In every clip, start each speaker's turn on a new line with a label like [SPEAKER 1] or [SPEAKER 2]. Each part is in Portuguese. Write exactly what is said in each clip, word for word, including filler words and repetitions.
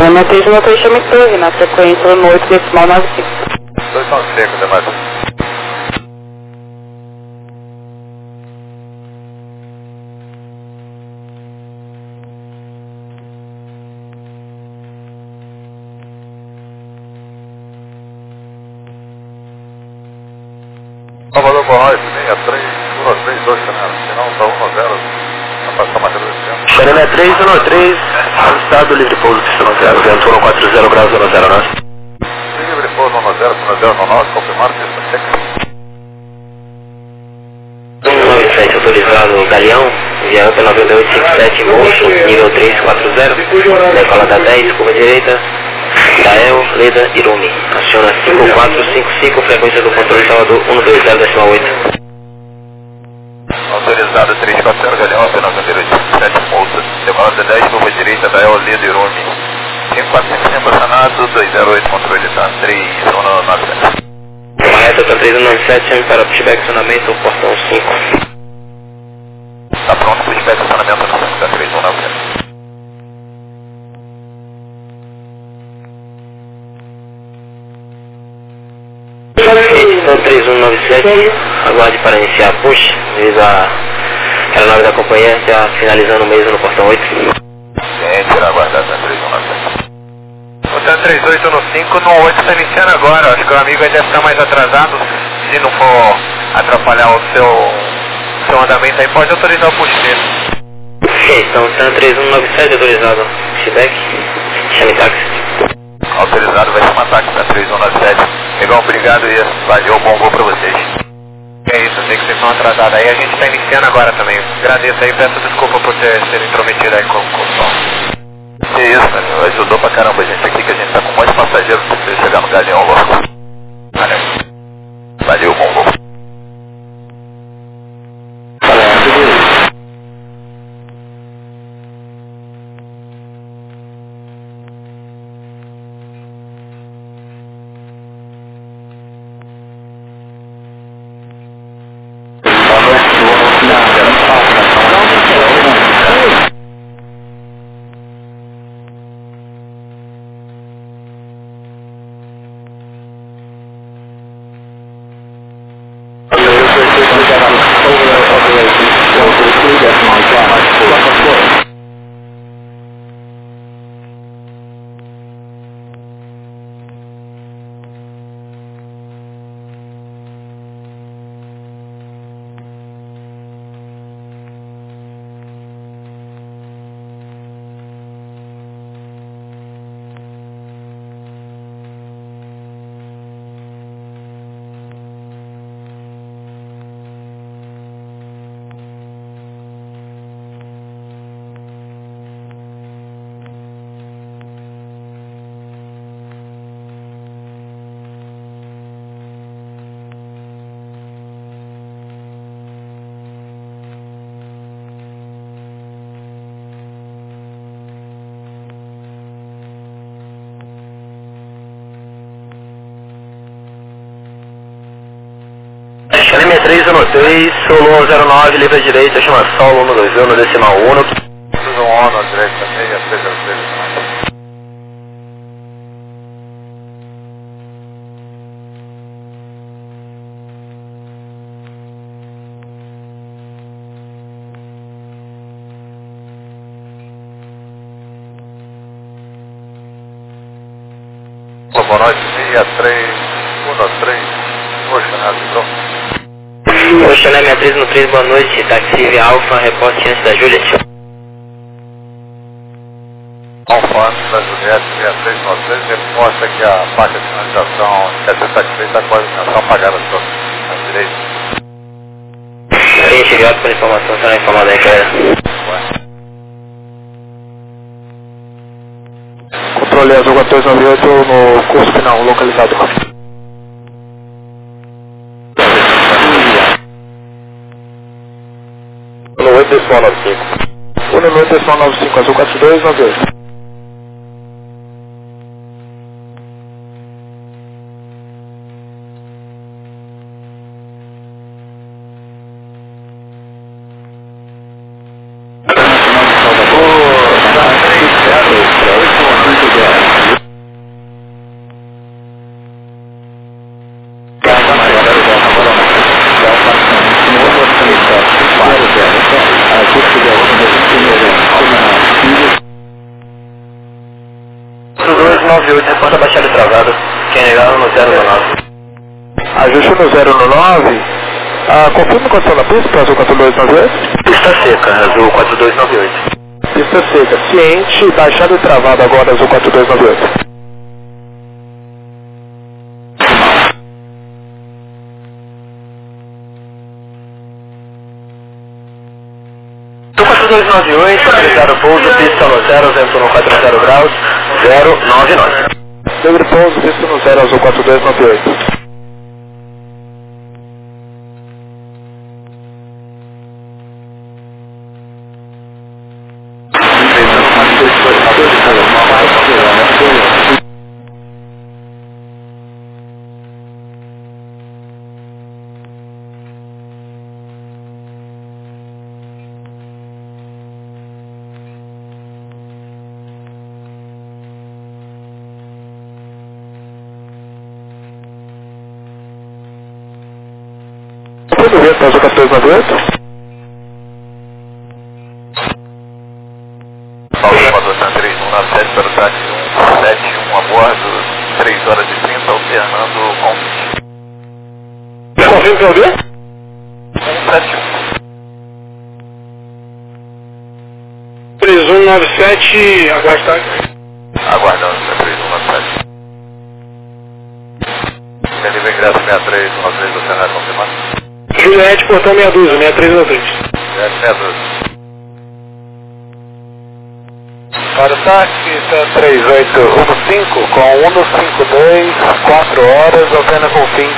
[SPEAKER 1] Chama seis um três, chama torre, na frequência no oito decimal nove cinco.
[SPEAKER 2] dois nove cinco, demais. Salvador Borraio, seis três um três dois, final está um a zero, a passar matéria do tempo.
[SPEAKER 3] Xereme três um três, estado livre pouso pistão zero, vento um quatro zero graus zero zero nove.
[SPEAKER 2] Livre pouso um zero, um zero nove, confirmado, pista seca.
[SPEAKER 3] um nove sete autorizado Galeão, via Upper nove oito cinco sete, moço, nível três quatro zero, decola da dez, curva direita, Dael, Leda, Irumi. Aciona cinco quatro cinco cinco, frequência do controle Salvador um dois zero decimal oito.
[SPEAKER 2] Autorizado três quatro zero, Galeão, Upper nove oito cinco sete, moço, decola da dez, curva direita, Dael, Leda, Irumi. cinco quatro cinco cinco, acionado, dois zero oito, controle tá três um nove sete.
[SPEAKER 3] Uma reta tá três um nove sete, chame para pushback acionamento, portão cinco.
[SPEAKER 2] Está pronto, pushback acionamento, no três um nove sete.
[SPEAKER 3] Edição três um nove sete, aguarde para iniciar push, devido à aeronave da companhia, já finalizando o mesmo no portão oito.
[SPEAKER 2] Gente, irá aguardar até três um nove sete.
[SPEAKER 4] O T três oito no cinco, no oito está iniciando agora, acho que o amigo aí deve estar mais atrasado, se não for atrapalhar o seu, seu andamento aí, pode autorizar o push dele.
[SPEAKER 3] Ok, então T três um nove sete autorizado, pushback, chame táxi.
[SPEAKER 2] Autorizado, vai chamar táxi para três um nove sete. Legal, obrigado e valeu, bom voo para vocês.
[SPEAKER 4] É isso, eu sei que vocês estão atrasados aí, a gente está iniciando agora também. Agradeço aí, peço desculpa por ter sido intrometido aí com, com o som.
[SPEAKER 2] Que isso, meu, ajudou pra caramba a gente aqui, que a gente tá com um monte de passageiros pra você chegar no Galeão logo. Valeu. Valeu, bom voo.
[SPEAKER 3] Xereme três um três, Solo um zero nove, livre à direita, chama Solo um dois um no decimal um.
[SPEAKER 2] Tudo on na direita, seis três zero três. Boa noite, seis três um três, Ocean, pronto.
[SPEAKER 3] Ocean six três um três, boa noite, táxi via Alfa, reporte antes da Juliet.
[SPEAKER 2] Alfa, da Juliet, seis três nove três, reporta que a placa de sinalização quer ser satisfeita com a iluminação apagada à direita.
[SPEAKER 3] Frente idiota por informação, será informada aí, galera.
[SPEAKER 5] Controle azul quatorze noventa e oito no curso final, localizado.
[SPEAKER 2] No oito decimal nove cinco.
[SPEAKER 5] um no oito decimal nove cinco, azul quatro dois nove oito.
[SPEAKER 2] Salvador, três zero três, oito,
[SPEAKER 3] nove oito, reporta baixada e travada. Quem negar no zero nove.
[SPEAKER 5] Ajuste no zero nove. Ah, confirma condição da pista para azul quatro dois nove oito.
[SPEAKER 3] Pista seca, azul quatro dois nove oito.
[SPEAKER 5] Pista seca, ciente, baixada e travada agora, azul quatro dois nove oito.
[SPEAKER 3] Azul quatro dois nove oito, autorizado pouso, pista no zero, vento no quatro zero graus, zero nove nove.
[SPEAKER 5] Livre pouso, pista no zero, azul quatro dois nove oito. Tudo bem, azul quatro dois nove oito?
[SPEAKER 2] Paulo Amador três um nove sete para o táxi um sete um a bordo, três horas e trinta, alternando com
[SPEAKER 5] Confirma que eu vi?
[SPEAKER 2] um sete um.
[SPEAKER 5] três um nove sete, aguarde táxi.
[SPEAKER 2] Aguardando, três um nove sete. Delivery ingresso sessenta e três, um nove três, do cenário confirmado.
[SPEAKER 5] Juliette, portão meia dúzia, sessenta e três nove três.
[SPEAKER 2] meia dúzia.
[SPEAKER 4] Para o táxi, três oito rumo cinco, com um no cinco dois, quatro horas, Alpena com fim.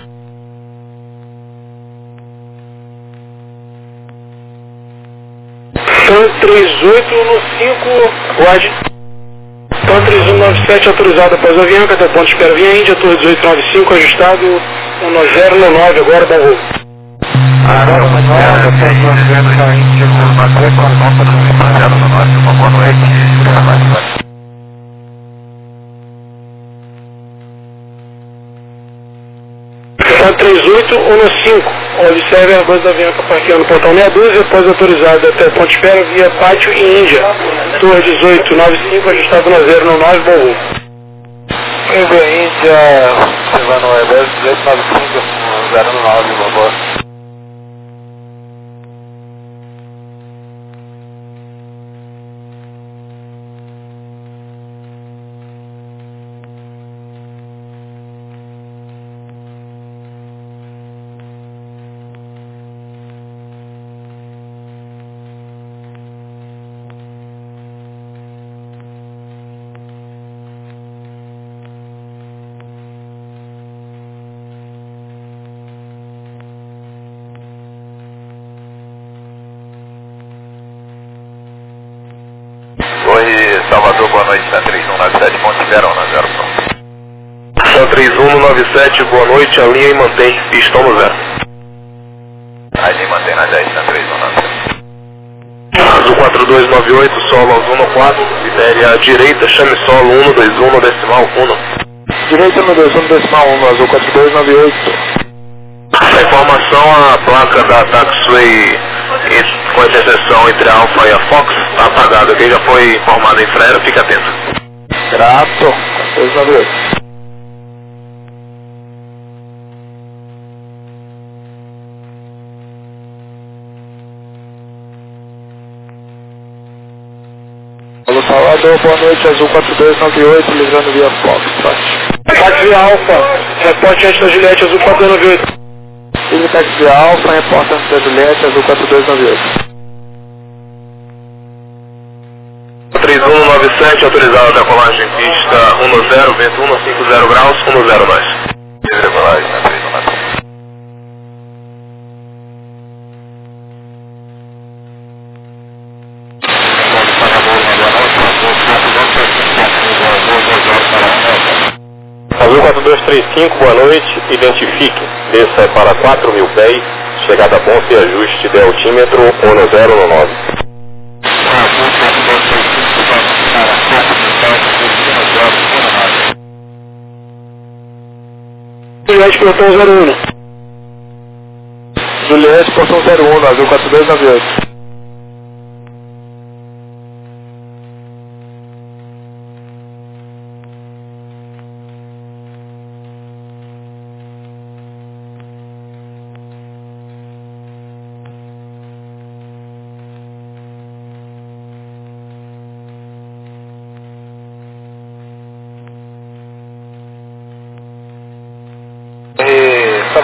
[SPEAKER 5] Então três oito no cinco, guarde. Então três um nove sete autorizado após a Avianca, até ponto de espera via Índia, torre dezoito nove cinco, ajustado um zero nove, agora bom voo.
[SPEAKER 2] Agora uma zero, três nove zero, já Índia, uma três com a nota do zero no norte, uma boa noite, mais baixo.
[SPEAKER 5] Então três oito um no cinco, observe a base da Avianca parqueando no portão meia dúzia, após autorizado até ponto de espera via Pátio e Índia, torre dezoito nove cinco, ajustado no zero nove, bom voo.
[SPEAKER 4] Índia, Índia, Silvano Weber, dezoito nove cinco, zero nove, uma boa.
[SPEAKER 2] Oi, Salvador, boa noite, tá três um nove sete, Ponte Verona, zero pronto.
[SPEAKER 3] São três um nove sete, boa noite, alinha e mantém, pistão no zero.
[SPEAKER 2] Ali mantém na dez, tá três um nove sete.
[SPEAKER 3] Azul quatro dois nove oito, solo azul no quatro, lidere à direita, chame solo um dois um no decimal um.
[SPEAKER 5] Direita no dois um decimal um, azul quatro dois nove oito.
[SPEAKER 3] A informação, a placa da Taxway com interseção entre a Alfa e a Fox está apagada. Quem já foi informado em freio, fica atento.
[SPEAKER 5] Grato, quatro dois nove oito. Alô Salvador, boa noite, azul quatro dois nove oito, livrando via Fox, táxi via Alfa, reporte antes da Juliette, azul quatro dois nove oito. Livre táxi via Alfa, reporte antes da Juliette, azul quatro dois nove oito.
[SPEAKER 3] três um nove sete, autorizado a decolagem pista um no zero, vento um no cinco zero graus, um no zero nós.
[SPEAKER 2] Livre decolagem, tá três um nove sete.
[SPEAKER 3] Azul quatro dois três cinco, boa noite, identifique, desça para quatro mil pés, chegada a ponto e ajuste de altímetro um no zero no nove.
[SPEAKER 5] Juliette, portão zero um. Juliette, portão zero um, azul quatro dois nove oito.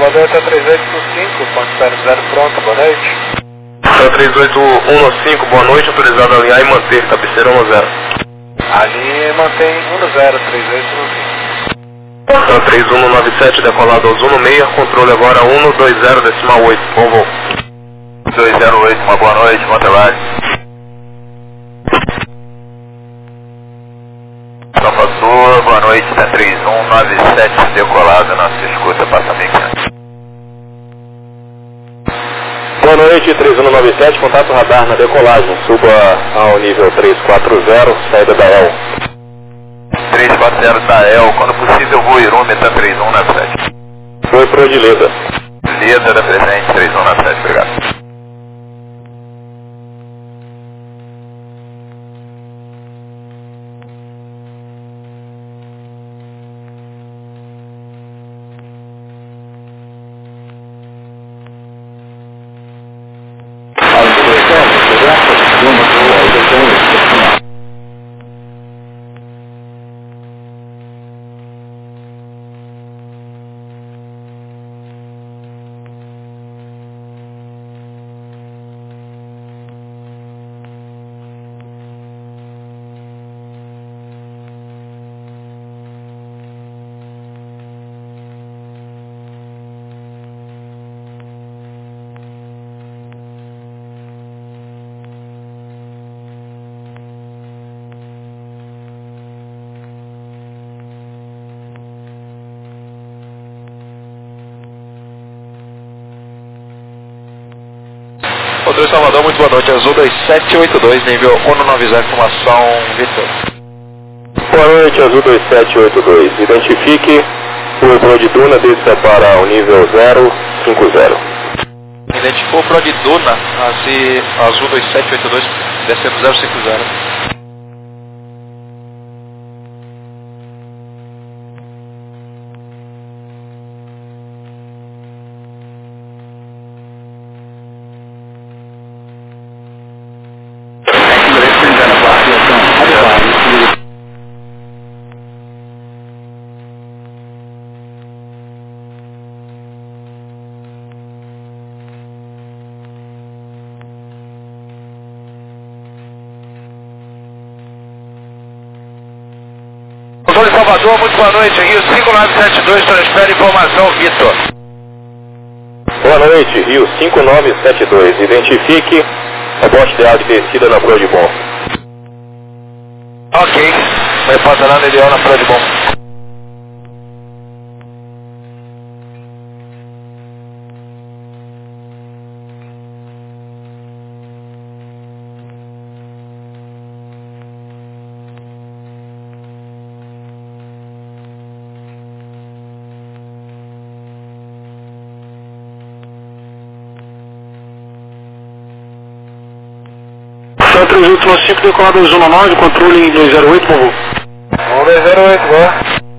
[SPEAKER 4] Salvador, tá três oito um cinco, ponto zero zero pronto, boa noite.
[SPEAKER 5] Tá três oito um cinco, boa noite, autorizado a alinhar e manter, cabeceira um zero.
[SPEAKER 4] Ali mantém um zero, três oito um cinco.
[SPEAKER 5] Tá três um nove sete, decolado ao Zuno seis, controle agora um dois zero decimal oito, bom voo.
[SPEAKER 2] dois zero oito, uma boa noite, bom trabalho. Salvador, boa noite, tá três um nove sete, decolado, nossa escuta, passa mil e quinhentos.
[SPEAKER 5] Boa noite, três um nove sete, contato radar na decolagem, suba ao nível três quatro zero, saída da E L.
[SPEAKER 2] três quatro zero da E L, quando possível, voo Irume, tá três um nove sete.
[SPEAKER 5] Foi pro de Leda.
[SPEAKER 2] Leda da presente, três um nove sete, obrigado.
[SPEAKER 5] Controle Salvador, muito boa noite, Azul dois sete oito dois, nível um nove zero, informação Vitor. Boa noite, Azul dois sete oito dois, identifique o Pro de Duna, desça para o nível zero cinco zero. Identificou o Pro de Duna, Azul dois sete oito dois, descendo zero cinco zero.
[SPEAKER 4] Controle Salvador, muito boa noite, Rio cinco nove sete dois, transfere informação, Vitor.
[SPEAKER 5] Boa noite, Rio cinco nove sete dois, identifique a bote de áudio descida na Pro de Bom.
[SPEAKER 4] Ok, vai passar na ideal na Pro de Bom. três oito um cinco, decolado ao Zona nove, controle em dois zero oito, por favor. um dois zero oito, boa.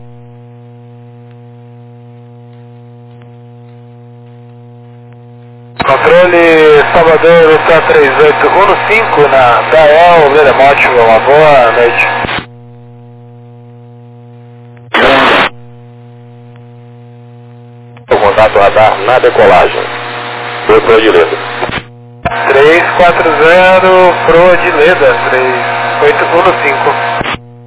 [SPEAKER 4] Controle Salvador, está três oito um cinco na D A E L, Veremote, uma boa noite.
[SPEAKER 5] O contato radar na decolagem. Foi Pro de Leda.
[SPEAKER 4] três quatro zero, Pro de Leda, três oito um cinco.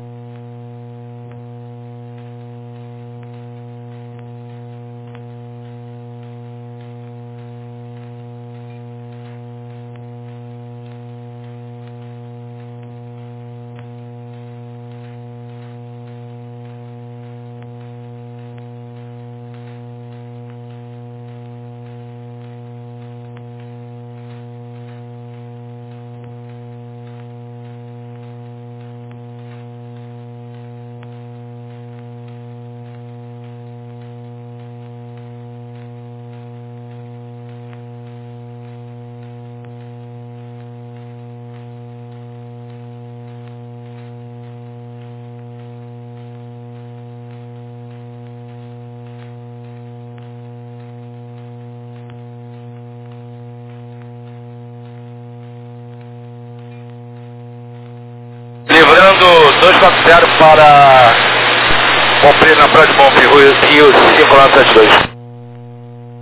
[SPEAKER 4] Livrando dois quatro zero para cumprir na Pro de Bom, Rio cinco nove sete dois.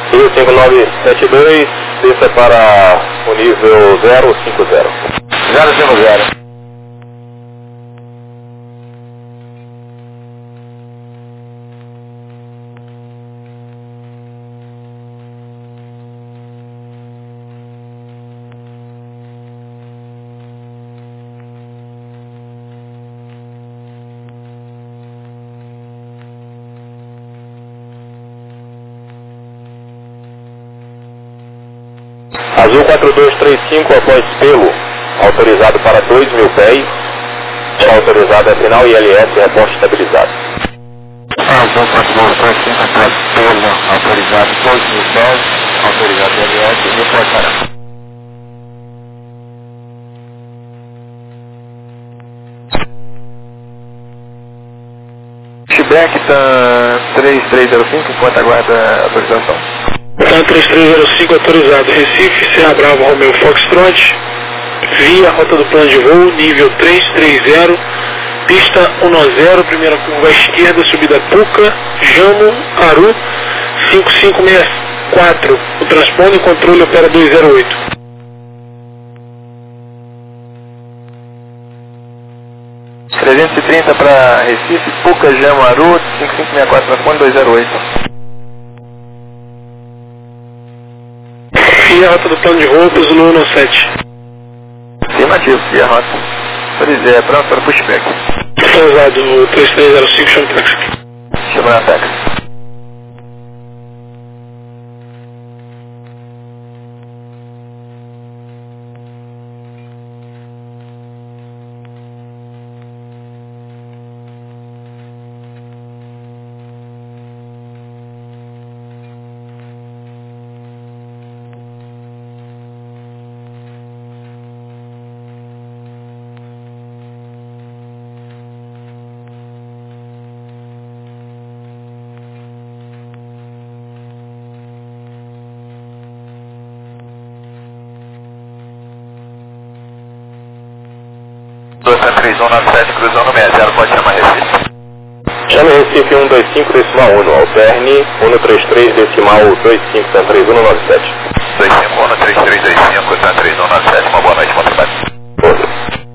[SPEAKER 5] Rio cinco nove sete dois, desça para o nível zero cinco zero. zero cinco zero. Azul quatro dois três cinco após pelo, autorizado para dois mil pés, autorizado a final I L S, reporte estabilizado.
[SPEAKER 4] Azul quatro dois três cinco após pelo, autorizado dois mil pés, autorizado I L S, reporte para. Feedback está três três zero cinco, enquanto aguarda a autorização.
[SPEAKER 5] Tá três três zero cinco autorizado. Recife, Serra Bravo, Romeo Foxtrot, via rota do plano de voo, nível três três zero, pista um zero, primeira curva à esquerda, subida Puca, Jamo, Aru, cinco cinco seis quatro. O transponder e controle opera dois zero oito.
[SPEAKER 4] trezentos e trinta para Recife, Puca, Jamo, Aru, cinco cinco seis quatro, transponder dois zero oito.
[SPEAKER 5] Via rota do plano de voo, piso no um sete.
[SPEAKER 4] Afirmativo, via rota. Autorizei, é pronto para pushback.
[SPEAKER 5] Autorizado, três três zero cinco, chama táxi.
[SPEAKER 4] Chama na táxi. dois três um nove sete, cruzando sessenta, zero, pode chamar Recife.
[SPEAKER 5] Chame Recife um dois cinco decimal um, alterne um três três decimal dois cinco três um nove sete.
[SPEAKER 2] dois cinco um três três dois cinco três um nove sete, uma boa noite, bom trabalho.
[SPEAKER 5] Outro.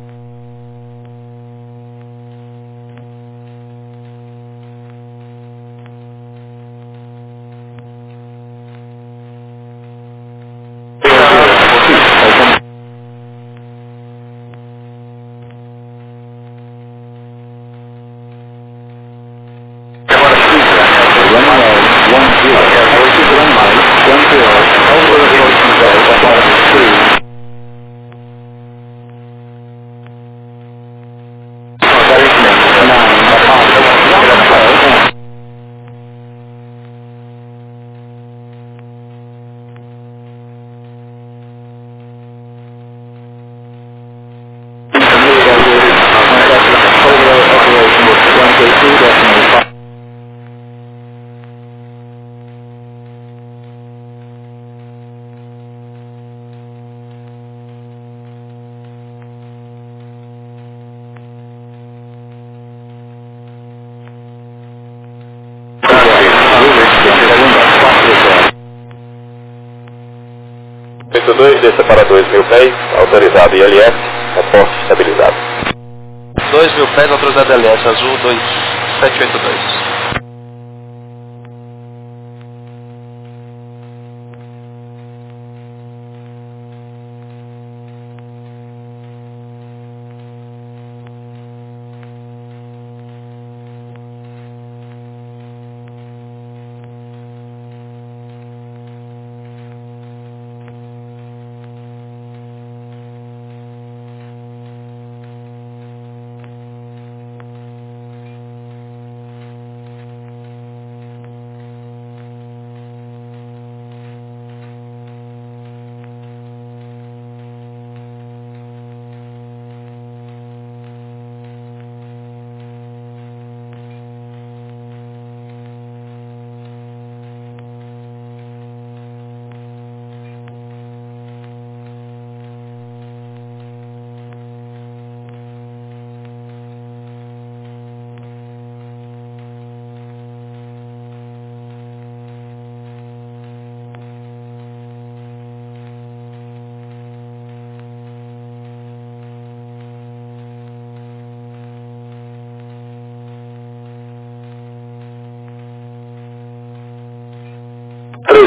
[SPEAKER 5] oito dois, desça para dois mil pés, autorizado I L S, reporte estabilizado.
[SPEAKER 4] dois mil pés, autorizado I L S, azul dois sete oito dois.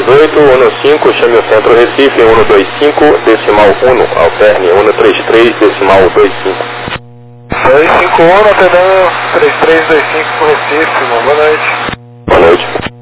[SPEAKER 6] dezoito, um cinco, chame o centro Recife, um dois cinco, decimal um, alterne, um três três, decimal dois cinco.
[SPEAKER 5] dois cinco um, Notedão, três três dois cinco pro Recife, boa noite.
[SPEAKER 6] Boa noite.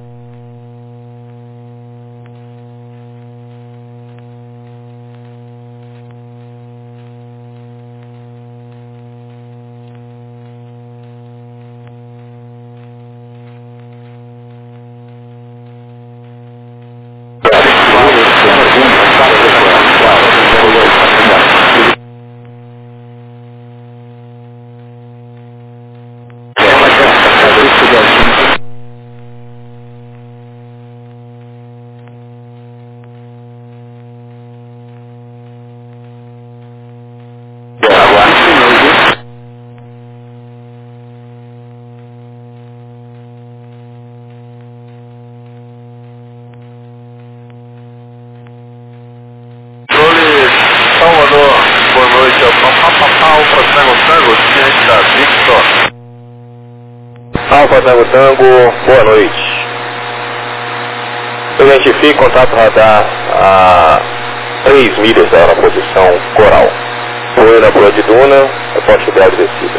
[SPEAKER 6] Alfa Tango Tango, boa noite. Identifique contato radar a três milhas da hora, posição Coral. Foi na Boa de Duna, reporte breve descida.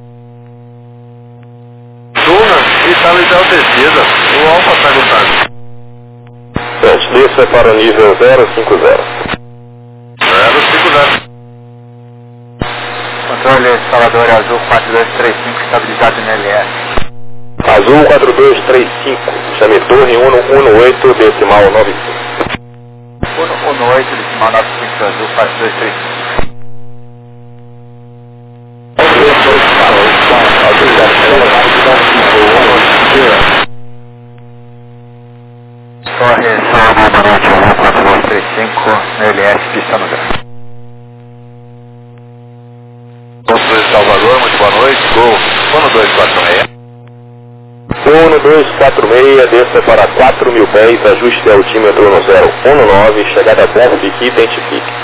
[SPEAKER 4] Duna, e tá legal descida. O Alfa Tango Tango.
[SPEAKER 6] Certo, desça para o nível zero cinco zero.
[SPEAKER 4] zero cinco zero.
[SPEAKER 5] Controle Salvador Azul quatro dois três cinco, estabilizado no L S.
[SPEAKER 6] Azul quatro dois três cinco, chame torre um um oito, decimal nove cinco.
[SPEAKER 5] um um oito, decimal nove cinco, Azul quatro dois três cinco. Torre Salvador Azul quatro dois três cinco, no L S, pista no zero.
[SPEAKER 2] Construir Salvador, muito boa noite. Gol um dois quatro seis.
[SPEAKER 6] um dois quatro seis, desça para quatro mil pés, ajuste altímetro no zero um nove, chegada perto e identifique.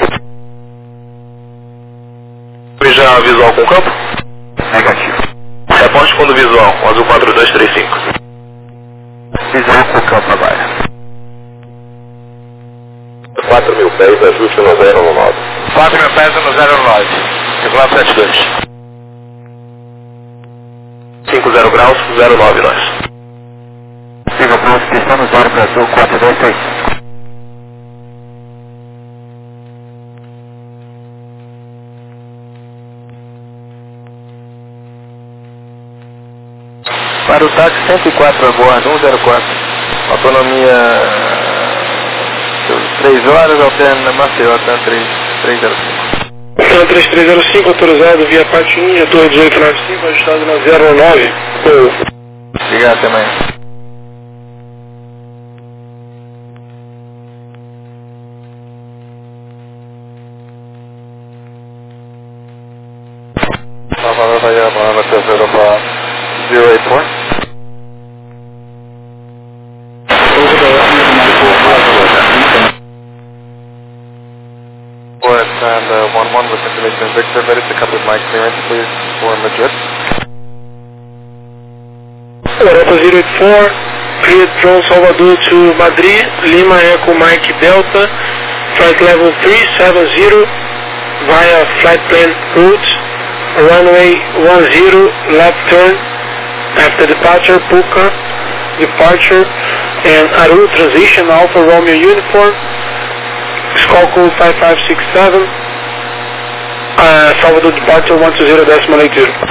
[SPEAKER 2] Já visual com campo?
[SPEAKER 5] Negativo.
[SPEAKER 2] Reporte quando visual, Azul quatro dois três cinco.
[SPEAKER 5] Visual com campo agora.
[SPEAKER 6] quatro mil pés, ajuste no zero um nove.
[SPEAKER 4] quatro mil pés no zero nove.
[SPEAKER 2] Regular sete dois. cinco zero graus, zero nove nós.
[SPEAKER 5] Siga para pista no zero para Azul quatro dois três cinco.
[SPEAKER 6] Para o táxi cento e quatro a bordo, um zero quatro. Autonomia três horas, alterna Maceió, TAN três três zero cinco.
[SPEAKER 5] TAN três três zero cinco, autorizado via parte um, torre dezoito noventa e cinco, ajustado na zero nove.
[SPEAKER 6] Obrigado, até amanhã.
[SPEAKER 5] Salvador vai a palavra terceira para zero oito one. And uh, one one with information Victor, ready to come with my clearance please for Madrid. Europa zero eight four, cleared from Salvador to Madrid, Lima Echo Mike Delta, flight level three seven zero via flight plan route, runway one zero, left turn, after departure, Puka, departure, and Aru transition, Alpha Romeo uniform, call code five five six seven, uh, Salvador departure one two zero decimal eight zero.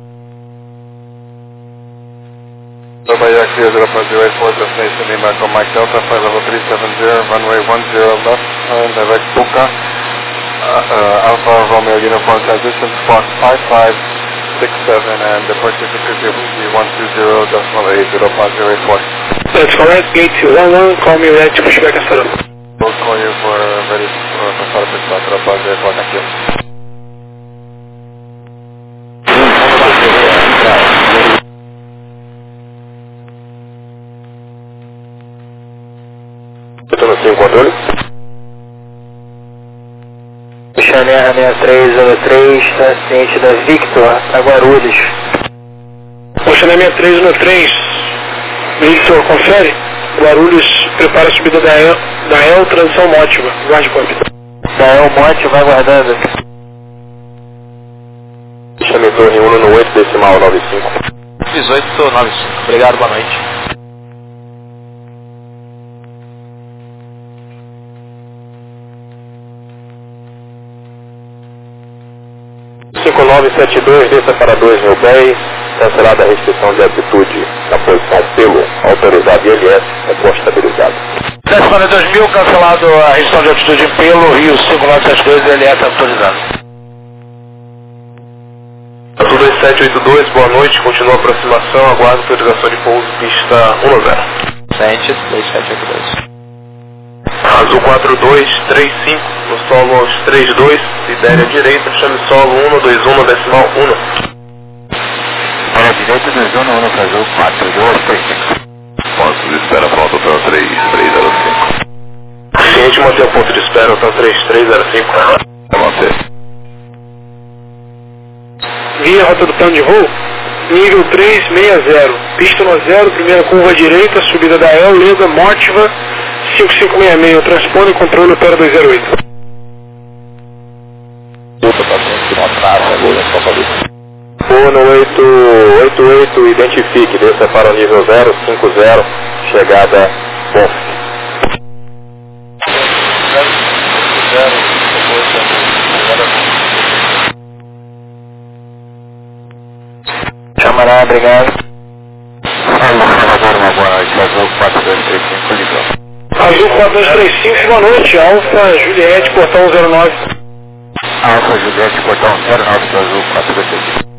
[SPEAKER 5] Bahia clear Europa zero eight four, destination Lima Echo Mike Delta, flight level three seven zero, runway one zero left, turn, direct Puka, uh, uh, Alpha Romeo uniform transition, squawk five five six seven, and departure frequency will be one two zero decimal eight zero five zero eight four. That's correct, gate two one one, call me ready to push back and settle. We'll call you for ready for for service back to Europa zero four, thank you.
[SPEAKER 6] Sem controle.
[SPEAKER 3] Chanel seis três zero três, está ciente da Victor, a Guarulhos.
[SPEAKER 5] O Chanel seis três zero três, Victor, confere. Guarulhos Prepara a subida da El, da El transição Mótiva. Guarde cópia.
[SPEAKER 3] Da El Monte, vai guardando.
[SPEAKER 6] Chame torre um no oito decimal nove cinco.
[SPEAKER 4] dezoito noventa e cinco. Obrigado, boa noite.
[SPEAKER 6] cinco nove sete dois, desça para dois mil pés, cancelada a restrição de altitude na posição pelo, autorizado I L S, reposto estabilizado.
[SPEAKER 4] sete para dois mil, cancelado a restrição de altitude pelo Rio cinco nove sete dois, I L S autorizado.
[SPEAKER 6] Azul dois sete oito dois, boa noite, continua a aproximação, aguardo autorização de pouso, pista um zero.
[SPEAKER 4] sete dois sete oito dois.
[SPEAKER 6] Azul quatro dois três cinco, no solo aos três dois, lidere à direita, chame solo um dois um decimal um.
[SPEAKER 2] Para direita, dois um, um para azul, quatro dois três cinco. Ponto de espera, pronto, hotel três três zero cinco.
[SPEAKER 6] Ciente, manter o ponto de espera, hotel três três zero cinco.
[SPEAKER 2] É manter.
[SPEAKER 5] Via rota do plano de voo, nível três seis zero, pista no zero, primeira curva à direita, subida da El, Leda, Mótiva, cinco cinco seis seis, transpone e controle opera dois zero oito.
[SPEAKER 6] Uno oito oito oito, identifique, desça para o nível zero cinco zero, chegada Bonf.
[SPEAKER 3] Chamará, obrigado.
[SPEAKER 2] Azul quatro dois três cinco, ligou.
[SPEAKER 5] Azul quatro dois três cinco, boa noite, Alfa Juliette, portão zero nove.
[SPEAKER 2] Alfa Juliette, portão zero nove para azul quatro dois três cinco.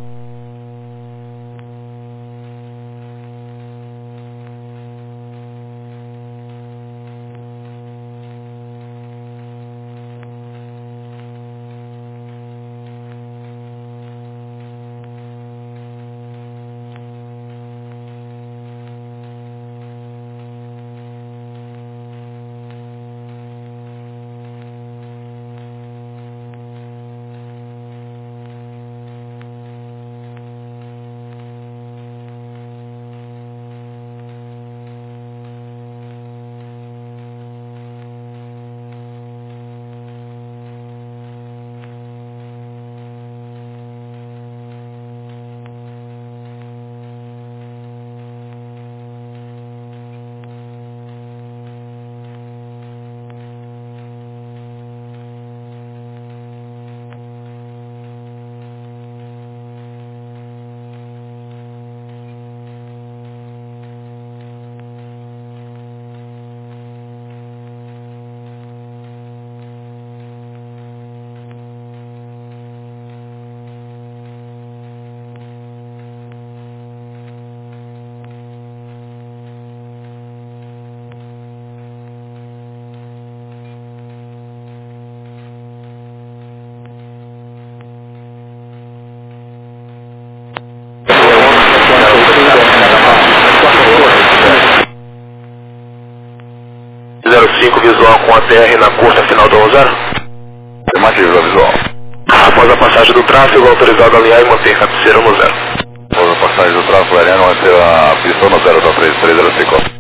[SPEAKER 6] zero cinco visual com a T R na curta final do um zero.
[SPEAKER 2] Afirmativa visual.
[SPEAKER 6] Após a passagem do tráfego, autorizado a alinhar e manter cabeceira no zero.
[SPEAKER 2] Após a passagem do tráfego aéreo, manter a pista no zero da três três zero cinco.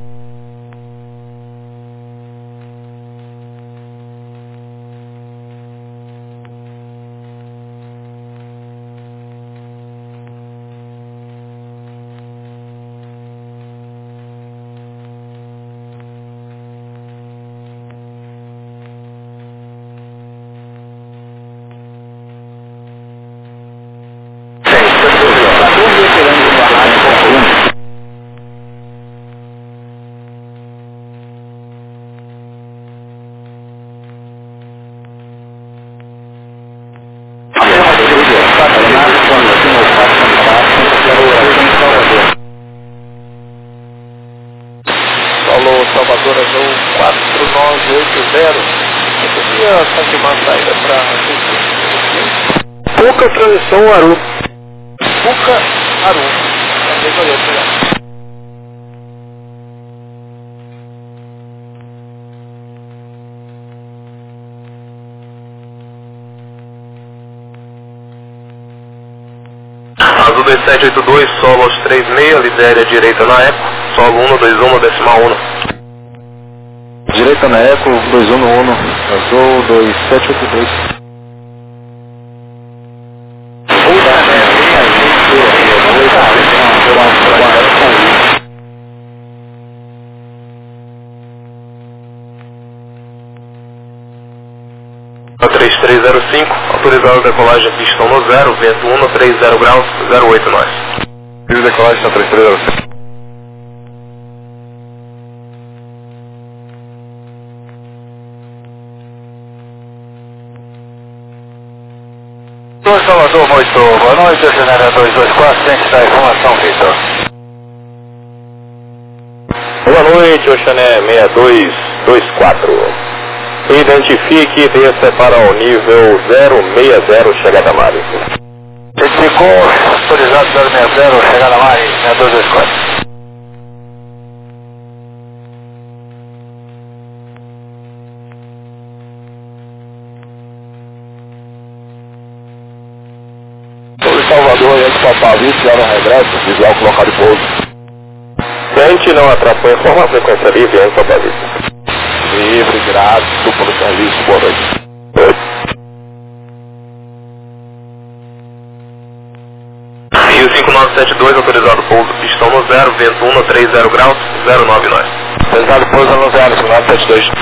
[SPEAKER 4] Alô, Salvador Azul quatro nove oito zero. Eu queria confirmar a saída para
[SPEAKER 5] Pouca transição Aru.
[SPEAKER 4] Puca Aru. Ok, valeu, obrigado.
[SPEAKER 6] Azul dois sete oito dois, solo aos três seis, lidere à direita na Eco, solo um dois um decimal um.
[SPEAKER 5] oito na Eco, dois um no Uno, Azul dois sete oito dois.
[SPEAKER 6] três três zero cinco, autorizado a decolagem pistão no zero, vento um três zero graus, zero oito nós.
[SPEAKER 2] Fiz decolagem na três três zero cinco. Salvador, muito boa noite, Oceanéia dois dois quatro, tem que dar informação, Victor.
[SPEAKER 6] Boa noite, Oceanéia seis dois dois quatro. Identifique e desça para o nível zero seis zero, chegada a Mari.
[SPEAKER 2] Identificou, autorizado zero seis zero, chegada a Mari, seis dois dois quatro.
[SPEAKER 5] Salvador e antes para Paris, fizeram regresso, visual colocado de pouso.
[SPEAKER 6] Tente não atrapalhar forma frequência livre antes para Paris.
[SPEAKER 5] Livre, grato, duplo do serviço, boa noite.
[SPEAKER 6] Rio cinco nove sete dois, autorizado pouso, pistão no zero, vento um três zero graus, zero nove nós.
[SPEAKER 5] Autorizado pouso no zero, cinco nove sete dois.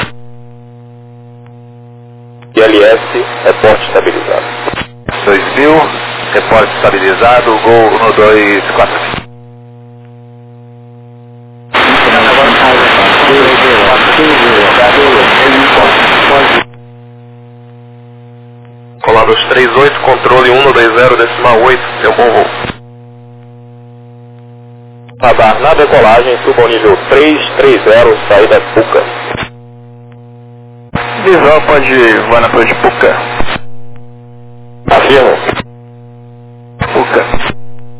[SPEAKER 6] I L S, reporte estabilizado.
[SPEAKER 2] dois mil, reporte estabilizado, Gol um dois quatro.
[SPEAKER 6] Colados três oito, controle um dois zero, decimal oito, deu bom voo. Radar na decolagem, suba ao nível três três zero, saída Puca.
[SPEAKER 2] Visual pode voar na torre de Puca.
[SPEAKER 6] Afirmo.
[SPEAKER 2] Puca.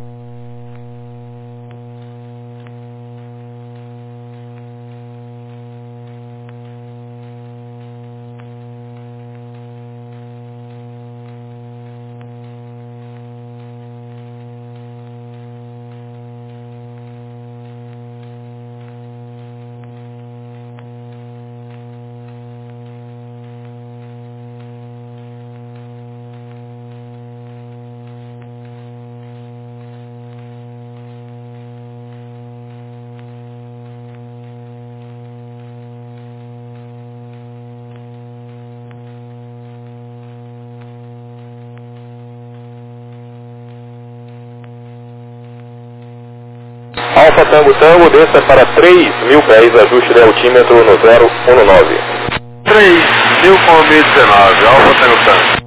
[SPEAKER 6] Alfa Tango Tango, desça para três mil pés, ajuste de altímetro no zero um nove.
[SPEAKER 2] três mil com mil e dezenove, Alfa Tango Tango.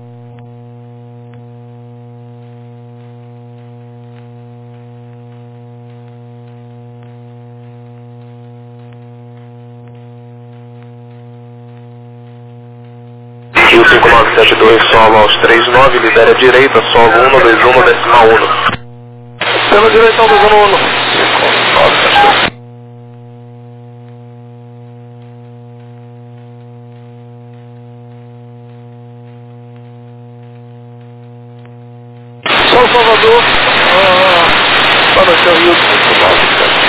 [SPEAKER 6] Rio cinco nove sete dois, solo aos três nove, lidera a direita, solo um dois um, decimal um.
[SPEAKER 5] Pela direção do Zona um. São Salvador, ah, para o seu Rio cinco nove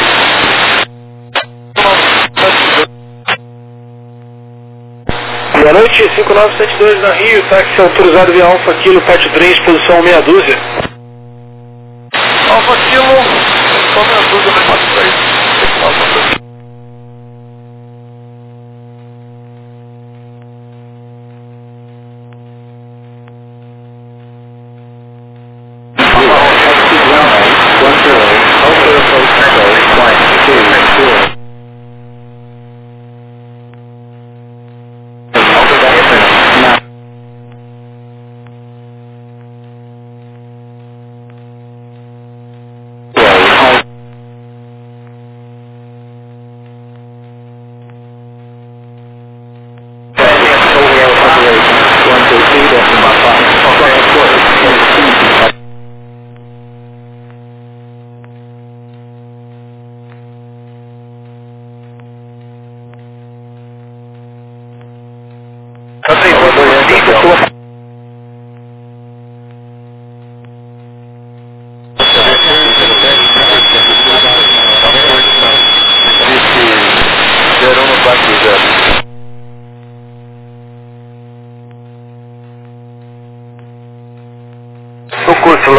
[SPEAKER 5] sete. Boa noite, cinco nove sete dois na Rio, táxi autorizado via Alfa Kilo, Pátio três, posição meia dúzia. Alfa Kilo, posição meia dúzia, no Pátio três.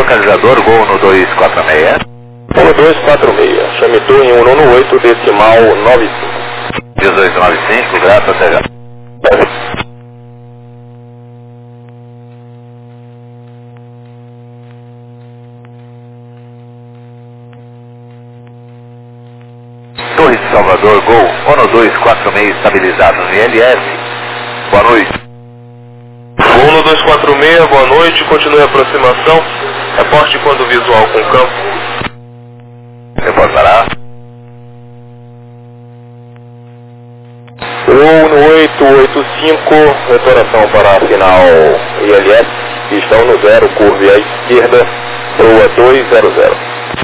[SPEAKER 2] localizador, Gol no dois quatro seis.
[SPEAKER 6] um dois quatro seis, chame tu em um nono oito, decimal nove cinco.
[SPEAKER 2] dezoito nove cinco, graças a Deus. Torre de Salvador, Gol, Ono dois quatro seis, estabilizado no I L S. Boa noite.
[SPEAKER 6] Gol no dois quatro seis, boa noite, continue a aproximação. Reporte quando visual com campo.
[SPEAKER 2] Reportará.
[SPEAKER 6] Gol no oito oito cinco, retornação para a final I L S. Estão no zero, curve à esquerda, proa dois zero zero.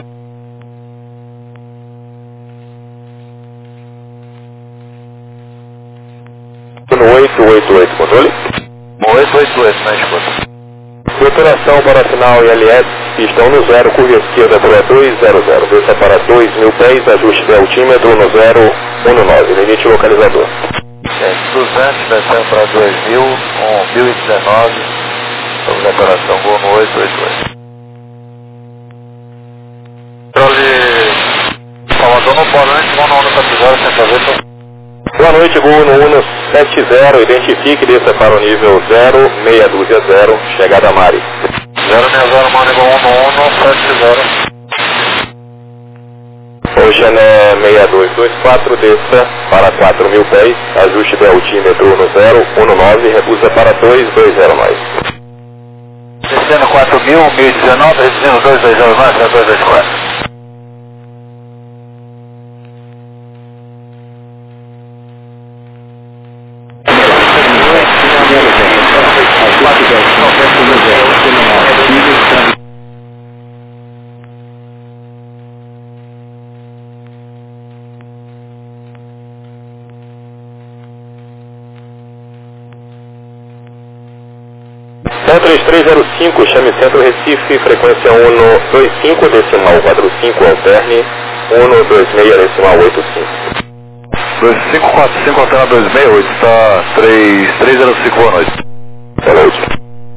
[SPEAKER 6] No oito oito oito, controle?
[SPEAKER 2] oito oito oito, na escuta.
[SPEAKER 6] Roturação para a final I L S, estão no zero, curva esquerda para dois zero zero, desça para dois mil pés, ajuste de altímetro no zero um nove, limite localizador.
[SPEAKER 2] duzentos, descendo para dois mil, um mil e dezenove, sobre declaração Gol no oito oito oito. Controle Salvador no Polante, Gol no Ono sete zero, cento e
[SPEAKER 6] Boa noite, Gol no Uno sete zero, identifique, desça para o nível zero seis dois zero, chegada a Mari.
[SPEAKER 2] zero seis zero, Mari, Gol no Ono sete zero.
[SPEAKER 6] Ocean é seis dois dois quatro, desça para quatro mil pés, ajuste de altímetro no zero um nove, rebusa para dois dois zero mais.
[SPEAKER 2] Descendo quatro mil, mil e dezenove, reduzindo dois dois zero mais, dois dois quatro.
[SPEAKER 6] três três zero cinco, chame Centro Recife, frequência um dois cinco, decimal quatro cinco, alterne um dois seis, decimal oito cinco.
[SPEAKER 2] dois cinco quatro cinco, alterne dois seis oito, está três três zero cinco, boa noite.
[SPEAKER 6] Boa noite.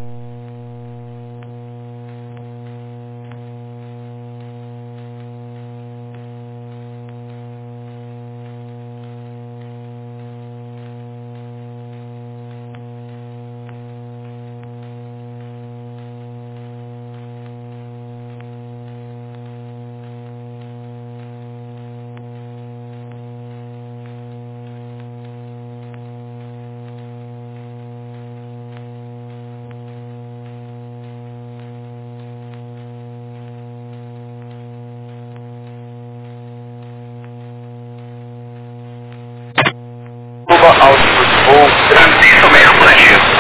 [SPEAKER 2] Transito meio plantio.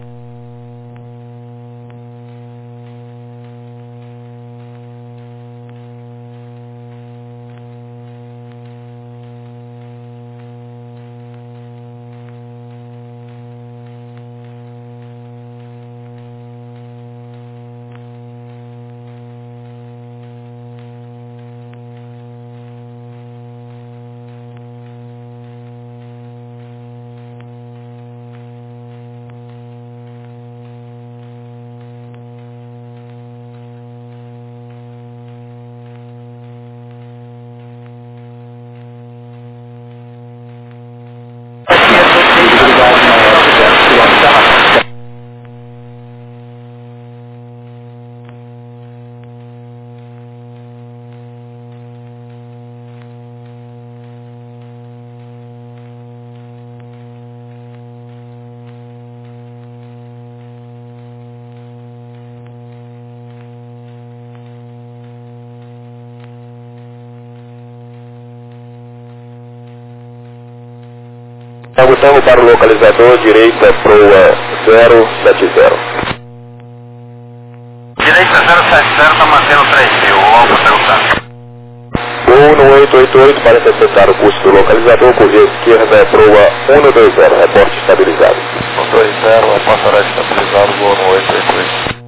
[SPEAKER 6] Perguntamos para o localizador, direita, proa zero sete zero.
[SPEAKER 2] Direita zero sete zero, está mantendo três mil, vamos perguntar.
[SPEAKER 6] Gol no oito oito oito, para interceptar o curso do localizador, curva esquerda, proa um dois zero, reporte estabilizado.
[SPEAKER 2] um dois zero, reporte horário estabilizado, Gol no oito oito oito.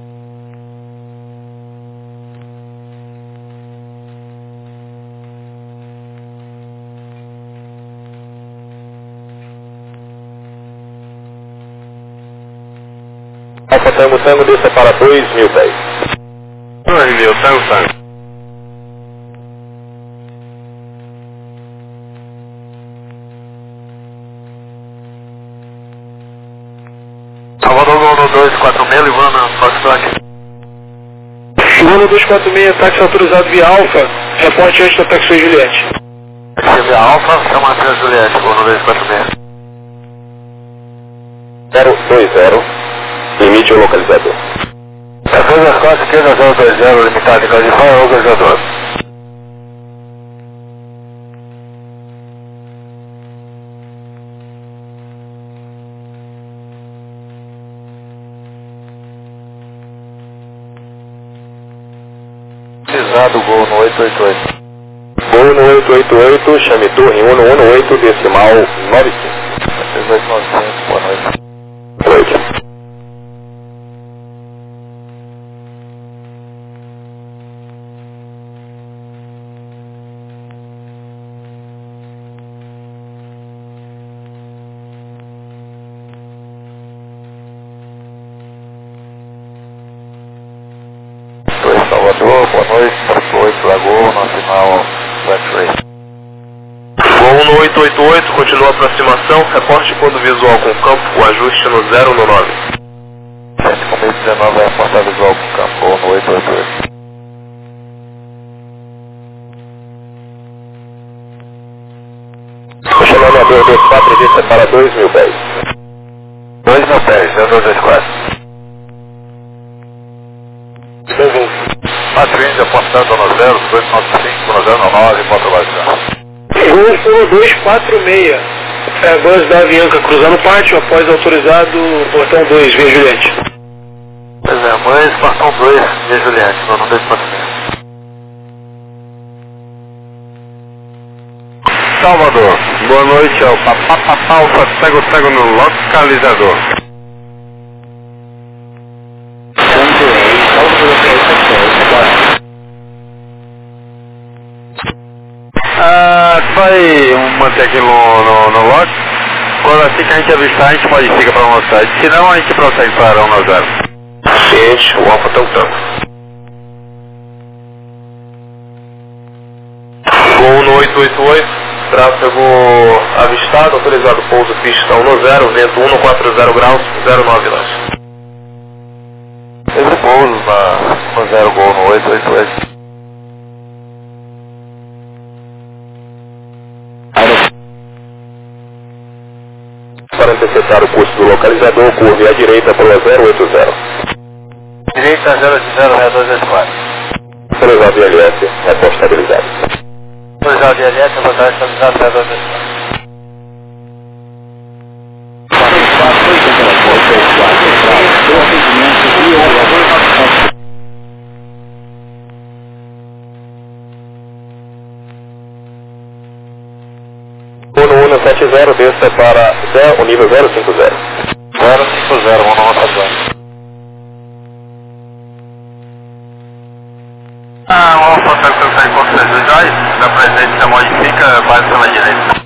[SPEAKER 6] Alfa Tango Tango, desça para dois mil pés. mil, tango, tango.
[SPEAKER 4] Salvador Gol dois quatro seis, Livana, Foxtrot.
[SPEAKER 5] Gol dois quatro seis, táxi autorizado via Alfa, reporte antes da Taxi Juliette.
[SPEAKER 4] Taxi via Alfa, chama a Juliette, Gol dois quatro seis.
[SPEAKER 6] zero dois zero, limite o localizador.
[SPEAKER 4] Defesa Escócia, esquerda zero dois zero, limitado de Califórnia, localizador. Utilizado, Gol no oito oito oito.
[SPEAKER 6] Gol no oito oito oito, chame torre um um oito, decimal nove cinco.
[SPEAKER 4] seis oito nove cinco, boa noite.
[SPEAKER 6] Oito.
[SPEAKER 4] Salvador, boa noite, oito Lagoa, Nacional West
[SPEAKER 6] Gol no oito oito oito, continua a aproximação, reporte quando visual com campo, o ajuste no zero um nove.
[SPEAKER 4] sete com meio dezenove é reportar visual com campo, Gol no oito oito oito.
[SPEAKER 6] Chamando a dois dois quatro, vista para dois mil pés.
[SPEAKER 4] dois mil pés, zero dois dois quatro. quatro Índia, apontando no zero, dois nove cinco, no zero nove, ponto baixo.
[SPEAKER 5] Gol dois quatro seis, é, Bus da Avianca cruzando o pátio, após autorizado, portão dois, via Juliette.
[SPEAKER 4] Pois é, mãe, portão dois, via Juliette, no dois quatro seis.
[SPEAKER 6] Salvador, boa noite ao Papapá Alfa, cego cego no localizador. Ah, vai manter aqui no, no, no lote. Quando assim que a gente avistar, a gente modifica para uma velocidade. Se não, a gente prossegue para um zero. Ciente, o Alfa Tango Tango. Gol no oito oito oito, tráfego avistado, autorizado pouso pistão no zero, vento um quatro zero graus, zero nove nós.
[SPEAKER 4] Teve pouso na, no zero Gol no oito oito oito.
[SPEAKER 6] Para antecipar o curso do localizador, curve à direita para o zero oito zero.
[SPEAKER 4] Direita zero oito zero, zero dois dois quatro.
[SPEAKER 6] Autorizado I L S, reposto estabilizado.
[SPEAKER 4] Autorizado I L S, reposto estabilizado, zero dois dois quatro.
[SPEAKER 6] Uno um sete zero, desça para zero, o nível zero cinco zero.
[SPEAKER 4] zero cinco zero, Uno um sete zero. Ah, o Alfa Tango Tango está em Conselho dos Joyce, da presidência modifica, base pela direita.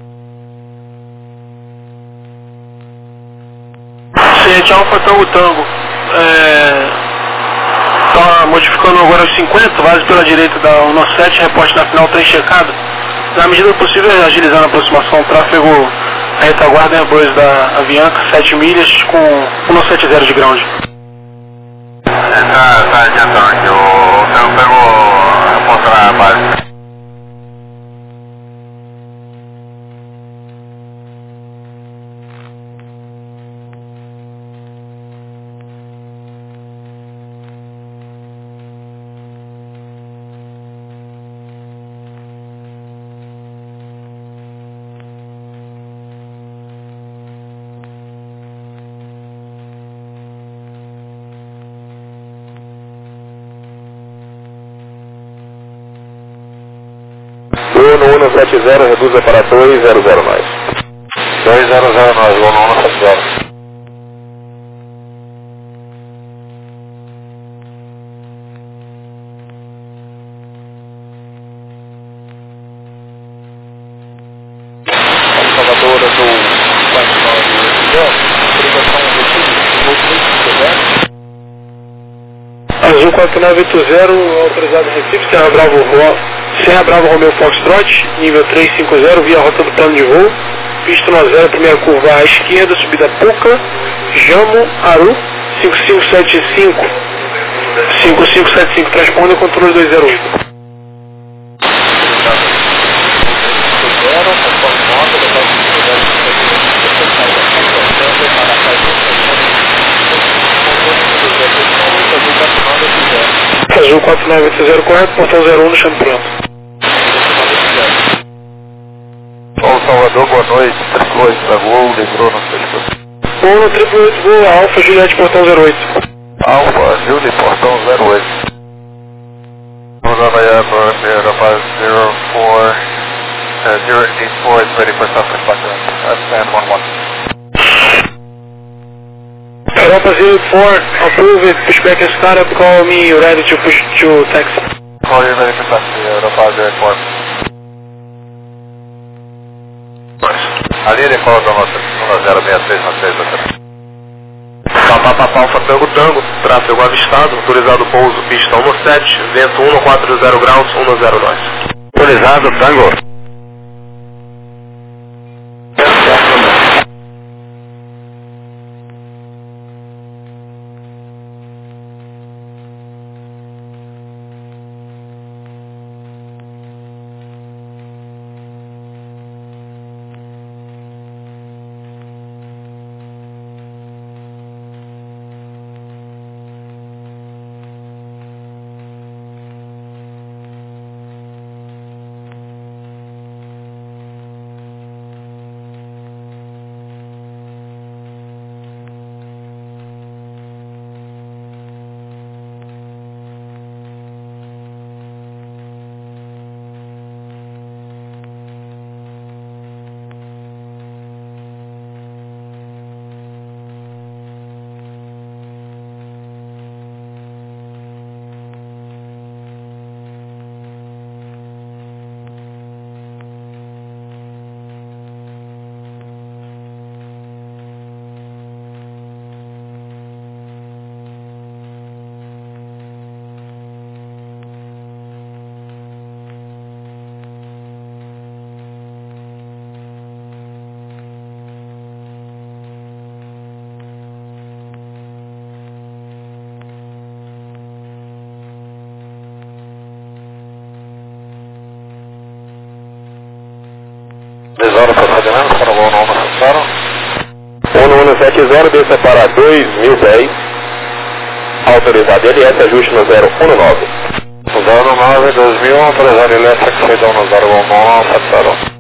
[SPEAKER 5] Ciente, Alfa Tango Tango, é, tá modificando agora os cinquenta, base pela direita da Uno sete, reporte na final trem checado. Na medida do possível, agilizando a aproximação, tráfego a retaguarda Airbus da Avianca, sete milhas com cento e setenta de ground.
[SPEAKER 4] Tá, tá adiantando aqui, o Tango pegou reportar a base.
[SPEAKER 6] Uno um sete zero, reduza para dois zero zero mais.
[SPEAKER 4] dois zero zero nove, Uno um sete zero.
[SPEAKER 5] Salvador, do quatro nove, autorização Azul quatro nove oito zero, autorizado Recife, Serra Bravo, Serra Bravo Romeo Foxtrot, nível trezentos e cinquenta, via rota do plano de voo, pista um zero, primeira curva à esquerda, subida Puca, Jamo, Aru, cinco cinco sete cinco, cinco cinco sete cinco, transponda controle dois zero oito. Azul quatro nove oito zero correto, portão zero um no chão pronto.
[SPEAKER 6] Paulo Salvador, boa noite, triplo oito da Gol, lembrou no seu
[SPEAKER 5] Paulo, triplo oito Gol, Alfa, Juliette, portão zero oito.
[SPEAKER 6] Alfa, Julie, portão zero oito. Vamos lá, vai para zero four, zero eight four is ready for self-reflection. Stand one one.
[SPEAKER 5] Europa zero four, approve it, pushback and startup, call me, ready to push to taxi.
[SPEAKER 6] Call you ready for taxi, Europa zero four. Ali ele fala da nossa um zero seis três na seis,
[SPEAKER 4] Papa Papa Alfa Tango Tango, tráfego avistado, autorizado pouso, pista um sete, vento um quatro zero graus, um zero nós.
[SPEAKER 6] Autorizado Tango. Desora procedimento para o voo não necessário.
[SPEAKER 7] um um sete zero, desça para dois mil e dez. Autorizado L S, ajuste no zero um nove.
[SPEAKER 6] zero nove, dois mil, autorizado L S, accedam no zero um nove, zero.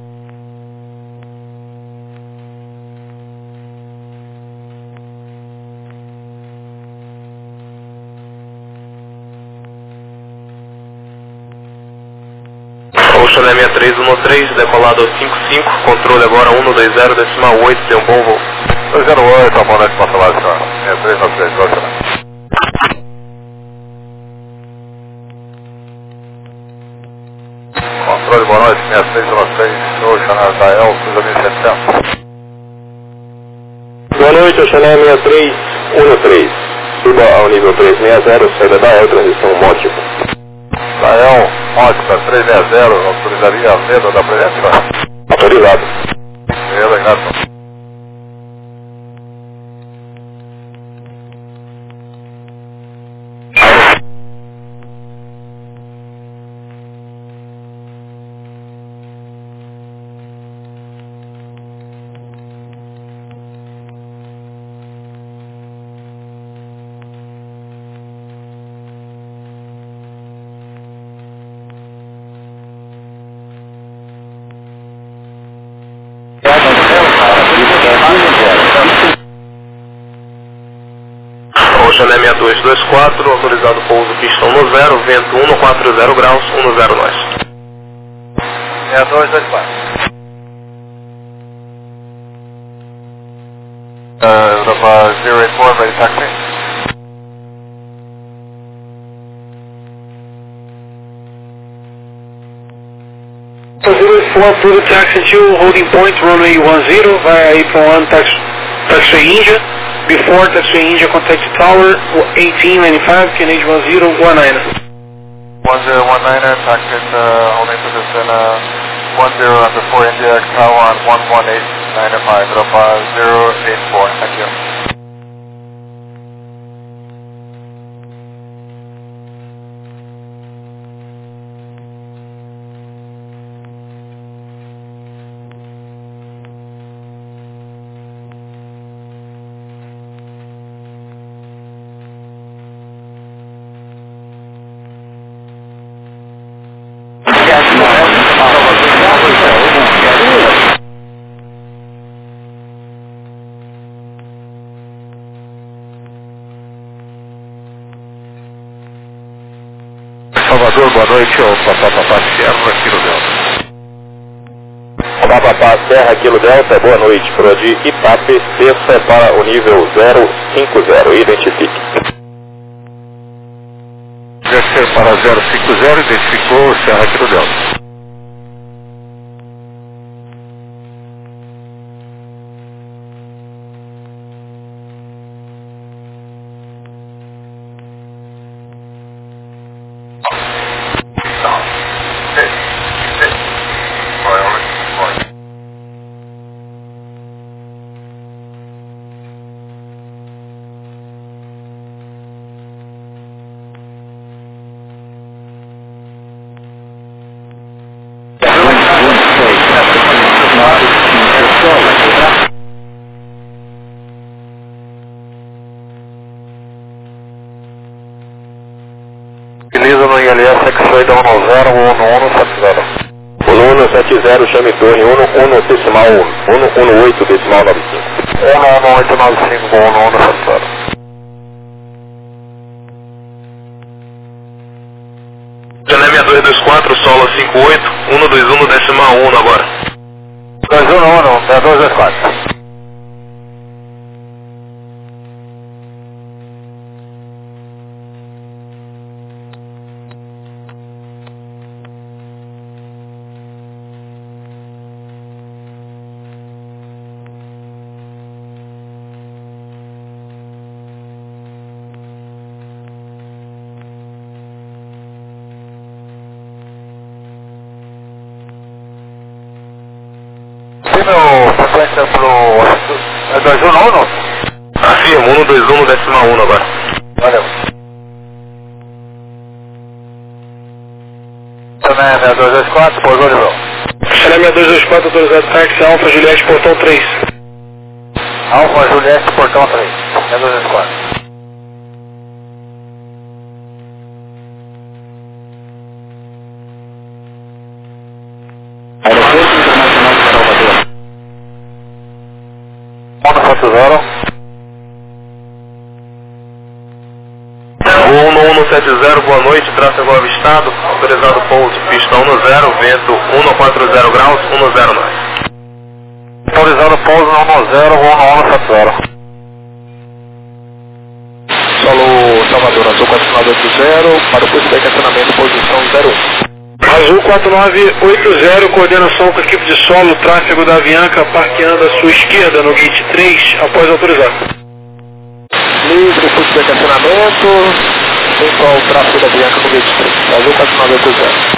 [SPEAKER 4] Ocean sessenta e três um três, decolado ao cinco cinco, controle agora um dois zero, decimal oito, tem um bom voo.
[SPEAKER 6] dois zero oito, a monete controlada, senhor. sessenta e três um três, Ocean. Controle, boa noite, sessenta e três um três, Ocean, Artael, dois mil e setecentos.
[SPEAKER 7] Boa noite, Ocean sessenta e três um três. Suba ao nível trezentos e sessenta, saída da El, transição Mótico.
[SPEAKER 6] Dael, Mótica, trezentos e sessenta, autorizaria a venda da presença?
[SPEAKER 7] Autorizado.
[SPEAKER 6] Beleza, graças.
[SPEAKER 4] Ocean sessenta e dois dois quatro, autorizado pouso pista um zero, vento um quatro zero graus, um zero nós.
[SPEAKER 6] sessenta e dois dois quatro. Uh, Europa zero eight four, ready taxi.
[SPEAKER 5] zero eight four, approve taxi to holding point, runway one zero, via April one, tax, taxiway India, Before taxiing India, contact tower eighteen ninety-five, Canadian one zero one nine.
[SPEAKER 4] one zero one nine, taxit uh, holding position uh, one zero after four India, tower on one one eight nine five, drop uh, zero eight four, thank you.
[SPEAKER 2] Salvador, boa noite, o Papapá Serra, Kilo Delta.
[SPEAKER 7] Papapá Serra, Kilo Delta, boa noite, por de Ipape, desça para o nível zero cinco zero, identifique.
[SPEAKER 2] Descer para zero cinco zero, identificou Serra, Kilo Delta.
[SPEAKER 4] Utiliza no I L S X-Ray da um zero um um sete zero.
[SPEAKER 7] um um sete zero, chame torre um um decimal um, um um oito decimal nove cinco.
[SPEAKER 4] um um oito nove cinco, um um sete zero.
[SPEAKER 6] Jané seis dois dois quatro, solo cinco oito, um dois um decimal um agora.
[SPEAKER 4] dois um um, seis dois dois quatro. Meu frequência pro é dois um um?
[SPEAKER 6] Afirmo, um dois um decimal um agora.
[SPEAKER 4] Valeu. Jané seis dois dois quatro, pousou de novo.
[SPEAKER 5] Jané seis dois dois quatro, autorizado táxi, Alfa Juliette, portão três.
[SPEAKER 4] Alfa Juliette, portão três, seis dois dois quatro.
[SPEAKER 5] Aeroporto Internacional de Salvador.
[SPEAKER 4] um sete zero.
[SPEAKER 6] um um sete zero, boa noite, tráfego avistado, autorizado pouso, pista um zero, vento um quatro zero graus, um zero nove.
[SPEAKER 4] Autorizado pouso um zero, um um sete zero.
[SPEAKER 5] Solo Salvador, azul quatro nove oito zero, para o posto de estacionamento, posição zero um. Azul quatro nove oito zero, coordenação com a equipe de solo, tráfego da Avianca, parqueando à sua esquerda no gate três, após autorizar. Livre, posto de estacionamento, tem só o tráfego da Avianca no gate três, azul quatro nove oito zero.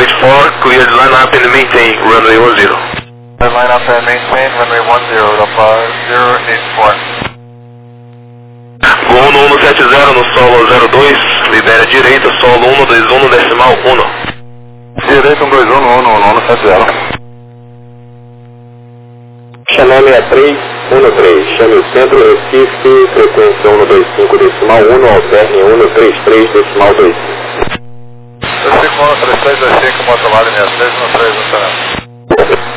[SPEAKER 6] eight four, cleared line up and maintain, runway one zero.
[SPEAKER 4] Line up and maintain, runway one zero, Alpha zero eight four.
[SPEAKER 6] Gol no um sete zero no solo zero dois, libera direita, solo um dois um decimal um.
[SPEAKER 7] Direita um dois um no um no sete zero. Chanel sessenta e três, treze, chame o centro, Recife, frequência um dois cinco decimal um, alterne um três três decimal dois.
[SPEAKER 4] Eu fico no três três dois cinco, motolado sessenta e três, no três, no Chanel.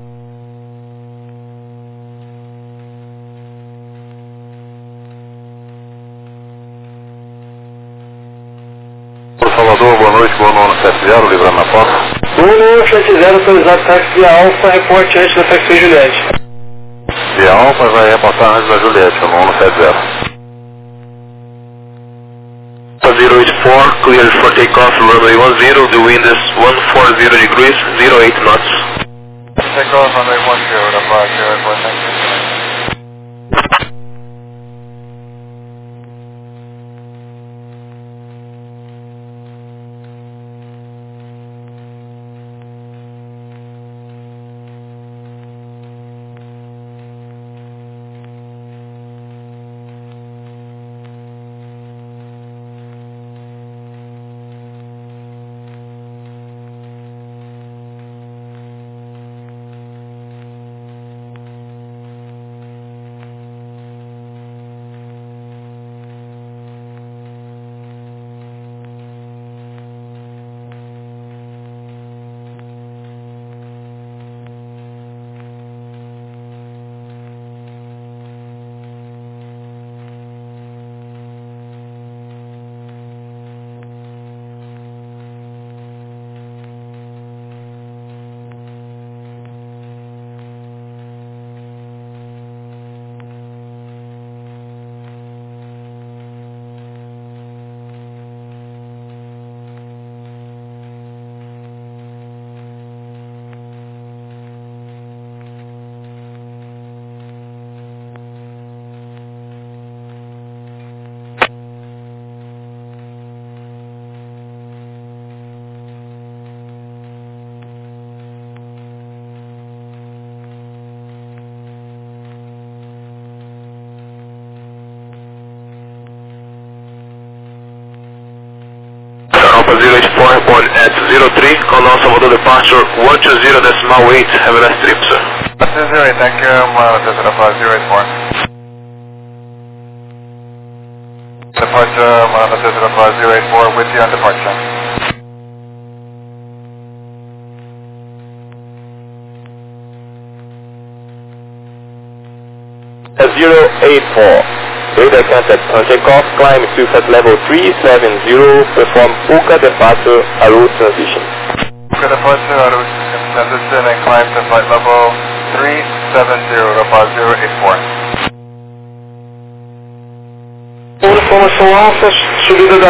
[SPEAKER 7] Salvador, boa noite, boa noite, sete zero, livrando na porta.
[SPEAKER 5] um sete zero, autorizado táxi via Alfa, reporte antes da táxi Juliette.
[SPEAKER 7] Via Alfa vai reportar antes da Juliette, no um sete zero.
[SPEAKER 6] zero eight four, cleared for takeoff, runway one zero, the wind is one forty degrees, zero eight knots.
[SPEAKER 4] Takeoff, runway one zero, Alpha zero eight four, thank you.
[SPEAKER 6] zero eight four, report at zero three, call now Salvador departure one two zero decimal eight, have a nice trip, sir.
[SPEAKER 4] zero eight, thank you, uh, Alpha zero eight four. Departure, uh, Alpha zero eight four, with you on departure.
[SPEAKER 7] zero eight four. Radar contact on takeoff, climb to flight level three seven zero, perform U C A departure, route transition.
[SPEAKER 4] U C A departure, route transition, and climb to flight level three seven zero, Alpha zero eight four.
[SPEAKER 5] Informação Alfa, subida da